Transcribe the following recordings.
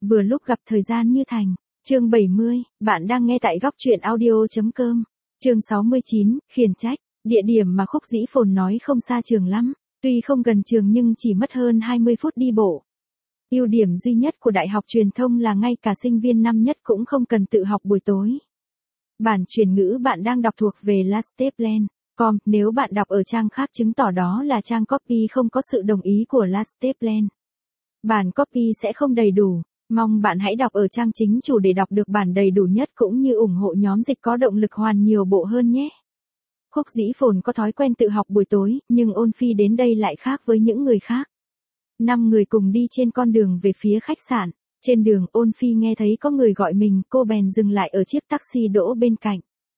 Vừa lúc gặp thời gian như thành. Chương 70, bạn đang nghe tại góc truyện audio.com. Chương 69, khiển trách. Địa điểm mà Khúc Dĩ Phồn nói không xa trường lắm, tuy không gần trường nhưng chỉ mất hơn 20 phút đi bộ. Ưu điểm duy nhất của Đại học Truyền thông là ngay cả sinh viên năm nhất cũng không cần tự học buổi tối. Bản chuyển ngữ bạn đang đọc thuộc về lasteplan.com, nếu bạn đọc ở trang khác chứng tỏ đó là trang copy không có sự đồng ý của Lasteplan. Bản copy sẽ không đầy đủ, mong bạn hãy đọc ở trang chính chủ để đọc được bản đầy đủ nhất cũng như ủng hộ nhóm dịch có động lực hoàn nhiều bộ hơn nhé. Khúc Dĩ Phồn có thói quen tự học buổi tối, nhưng Ôn Phi đến đây lại khác với những người khác. 5 người cùng đi trên con đường về phía khách sạn. Trên đường Ôn Phi nghe thấy có người gọi mình, cô bèn dừng lại ở chiếc taxi đỗ bên cạnh.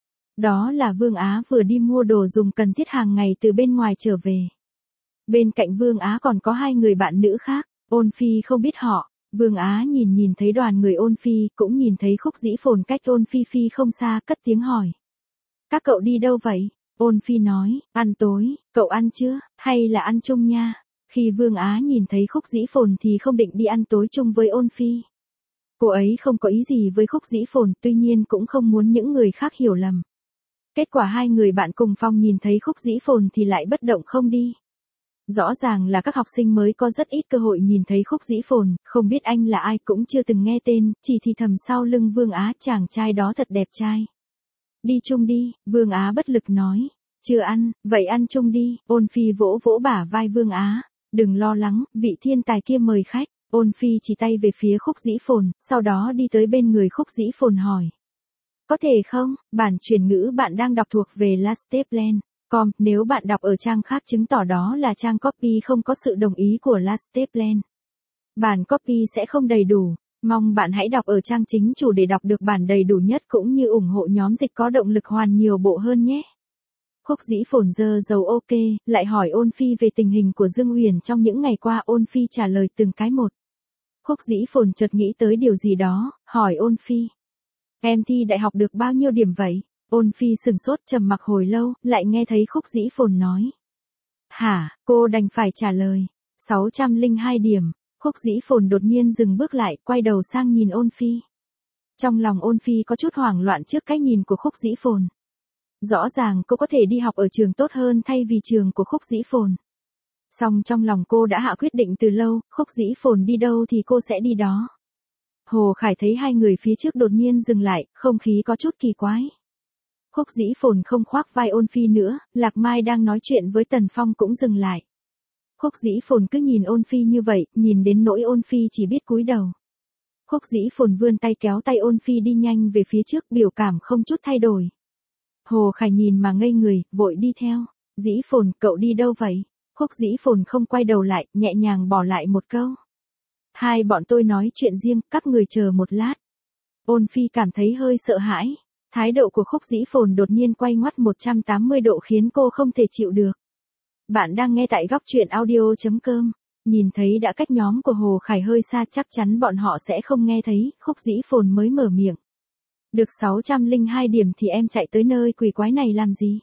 Đó là Vương Á vừa đi mua đồ dùng cần thiết hàng ngày từ bên ngoài trở về. Bên cạnh Vương Á còn có 2 người bạn nữ khác, Ôn Phi không biết họ. Vương Á nhìn thấy đoàn người Ôn Phi, cũng nhìn thấy Khúc Dĩ Phồn cách Ôn Phi không xa, cất tiếng hỏi. Các cậu đi đâu vậy? Ôn Phi nói, ăn tối, cậu ăn chưa, hay là ăn chung nha? Khi Vương Á nhìn thấy Khúc Dĩ Phồn thì không định đi ăn tối chung với Ôn Phi. Cô ấy không có ý gì với Khúc Dĩ Phồn, tuy nhiên cũng không muốn những người khác hiểu lầm. Kết quả 2 người bạn cùng phòng nhìn thấy Khúc Dĩ Phồn thì lại bất động không đi. Rõ ràng là các học sinh mới có rất ít cơ hội nhìn thấy Khúc Dĩ Phồn, không biết anh là ai cũng chưa từng nghe tên, chỉ thì thầm sau lưng Vương Á, chàng trai đó thật đẹp trai. Đi chung đi, Vương Á bất lực nói. Chưa ăn, vậy ăn chung đi. Ôn Phi vỗ vỗ bả vai Vương Á. Đừng lo lắng, vị thiên tài kia mời khách. Ôn Phi chỉ tay về phía Khúc Dĩ Phồn, sau đó đi tới bên người Khúc Dĩ Phồn hỏi. Có thể không? Bản chuyển ngữ bạn đang đọc thuộc về Lasteplan.com, nếu bạn đọc ở trang khác chứng tỏ đó là trang copy không có sự đồng ý của Lasteplan. Bản copy sẽ không đầy đủ, mong bạn hãy đọc ở trang chính chủ để đọc được bản đầy đủ nhất cũng như ủng hộ nhóm dịch có động lực hoàn nhiều bộ hơn nhé. Khúc Dĩ Phồn giơ dấu ok, lại hỏi Ôn Phi về tình hình của Dương Uyển trong những ngày qua. Ôn Phi trả lời từng cái một. Khúc Dĩ Phồn chợt nghĩ tới điều gì đó, hỏi Ôn Phi. Em thi đại học được bao nhiêu điểm vậy? Ôn Phi sừng sốt trầm mặc hồi lâu, lại nghe thấy Khúc Dĩ Phồn nói. Hả, cô đành phải trả lời. 602 điểm. Khúc Dĩ Phồn đột nhiên dừng bước lại, quay đầu sang nhìn Ôn Phi. Trong lòng Ôn Phi có chút hoảng loạn trước cái nhìn của Khúc Dĩ Phồn. Rõ ràng cô có thể đi học ở trường tốt hơn thay vì trường của Khúc Dĩ Phồn. Song trong lòng cô đã hạ quyết định từ lâu, Khúc Dĩ Phồn đi đâu thì cô sẽ đi đó. Hồ Khải thấy 2 người phía trước đột nhiên dừng lại, không khí có chút kỳ quái. Khúc Dĩ Phồn không khoác vai Ôn Phi nữa, Lạc Mai đang nói chuyện với Tần Phong cũng dừng lại. Khúc Dĩ Phồn cứ nhìn Ôn Phi như vậy, nhìn đến nỗi Ôn Phi chỉ biết cúi đầu. Khúc Dĩ Phồn vươn tay kéo tay Ôn Phi đi nhanh về phía trước, biểu cảm không chút thay đổi. Hồ Khải nhìn mà ngây người, vội đi theo. Dĩ Phồn, cậu đi đâu vậy? Khúc Dĩ Phồn không quay đầu lại, nhẹ nhàng bỏ lại một câu. Hai bọn tôi nói chuyện riêng, các người chờ một lát. Ôn Phi cảm thấy hơi sợ hãi. Thái độ của Khúc Dĩ Phồn đột nhiên quay ngoắt 180 độ khiến cô không thể chịu được. Bạn đang nghe tại góc truyện audio.com. Nhìn thấy đã cách nhóm của Hồ Khải hơi xa, chắc chắn bọn họ sẽ không nghe thấy, Khúc Dĩ Phồn mới mở miệng. Được 602 điểm thì em chạy tới nơi quỷ quái này làm gì?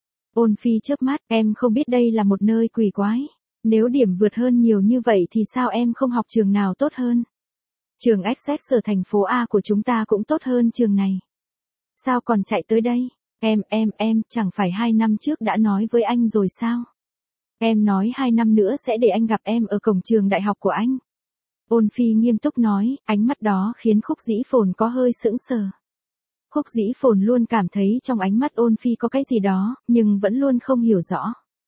Ôn Phi chớp mắt, em không biết đây là một nơi quỷ quái. Nếu điểm vượt hơn nhiều như vậy thì sao em không học trường nào tốt hơn? Trường Essex ở thành phố A của chúng ta cũng tốt hơn trường này. Sao còn chạy tới đây? Em, chẳng phải 2 năm trước đã nói với anh rồi sao? Em nói 2 năm nữa sẽ để anh gặp em ở cổng trường đại học của anh. Ôn Phi nghiêm túc nói, ánh mắt đó khiến Khúc Dĩ Phồn có hơi sững sờ. Khúc Dĩ Phồn luôn cảm thấy trong ánh mắt Ôn Phi có cái gì đó, nhưng vẫn luôn không hiểu rõ.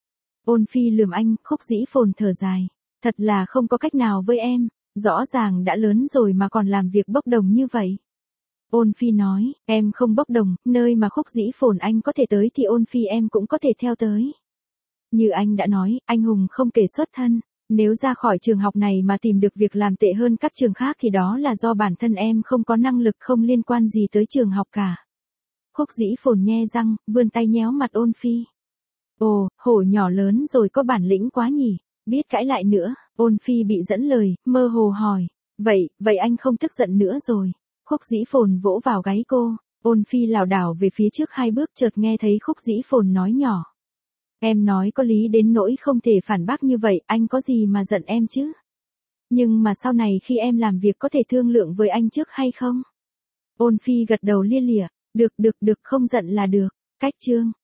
Ôn Phi lườm anh, Khúc Dĩ Phồn thở dài. Thật là không có cách nào với em, rõ ràng đã lớn rồi mà còn làm việc bốc đồng như vậy. Ôn Phi nói, em không bốc đồng, nơi mà Khúc Dĩ Phồn anh có thể tới thì Ôn Phi em cũng có thể theo tới. Như anh đã nói, anh hùng không kể xuất thân. Nếu ra khỏi trường học này mà tìm được việc làm tệ hơn các trường khác thì đó là do bản thân em không có năng lực, không liên quan gì tới trường học cả. Khúc Dĩ Phồn nhe răng, vươn tay nhéo mặt Ôn Phi. Ồ, hổ nhỏ lớn rồi có bản lĩnh quá nhỉ, biết cãi lại nữa. Ôn Phi bị dẫn lời, mơ hồ hỏi. Vậy anh không tức giận nữa rồi. Khúc Dĩ Phồn vỗ vào gáy cô. Ôn Phi lảo đảo về phía trước 2 bước, chợt nghe thấy Khúc Dĩ Phồn nói nhỏ. Em nói có lý đến nỗi không thể phản bác như vậy, anh có gì mà giận em chứ? Nhưng mà sau này khi em làm việc có thể thương lượng với anh trước hay không? Ôn Phi gật đầu lia lịa, được không giận là được. Cách chương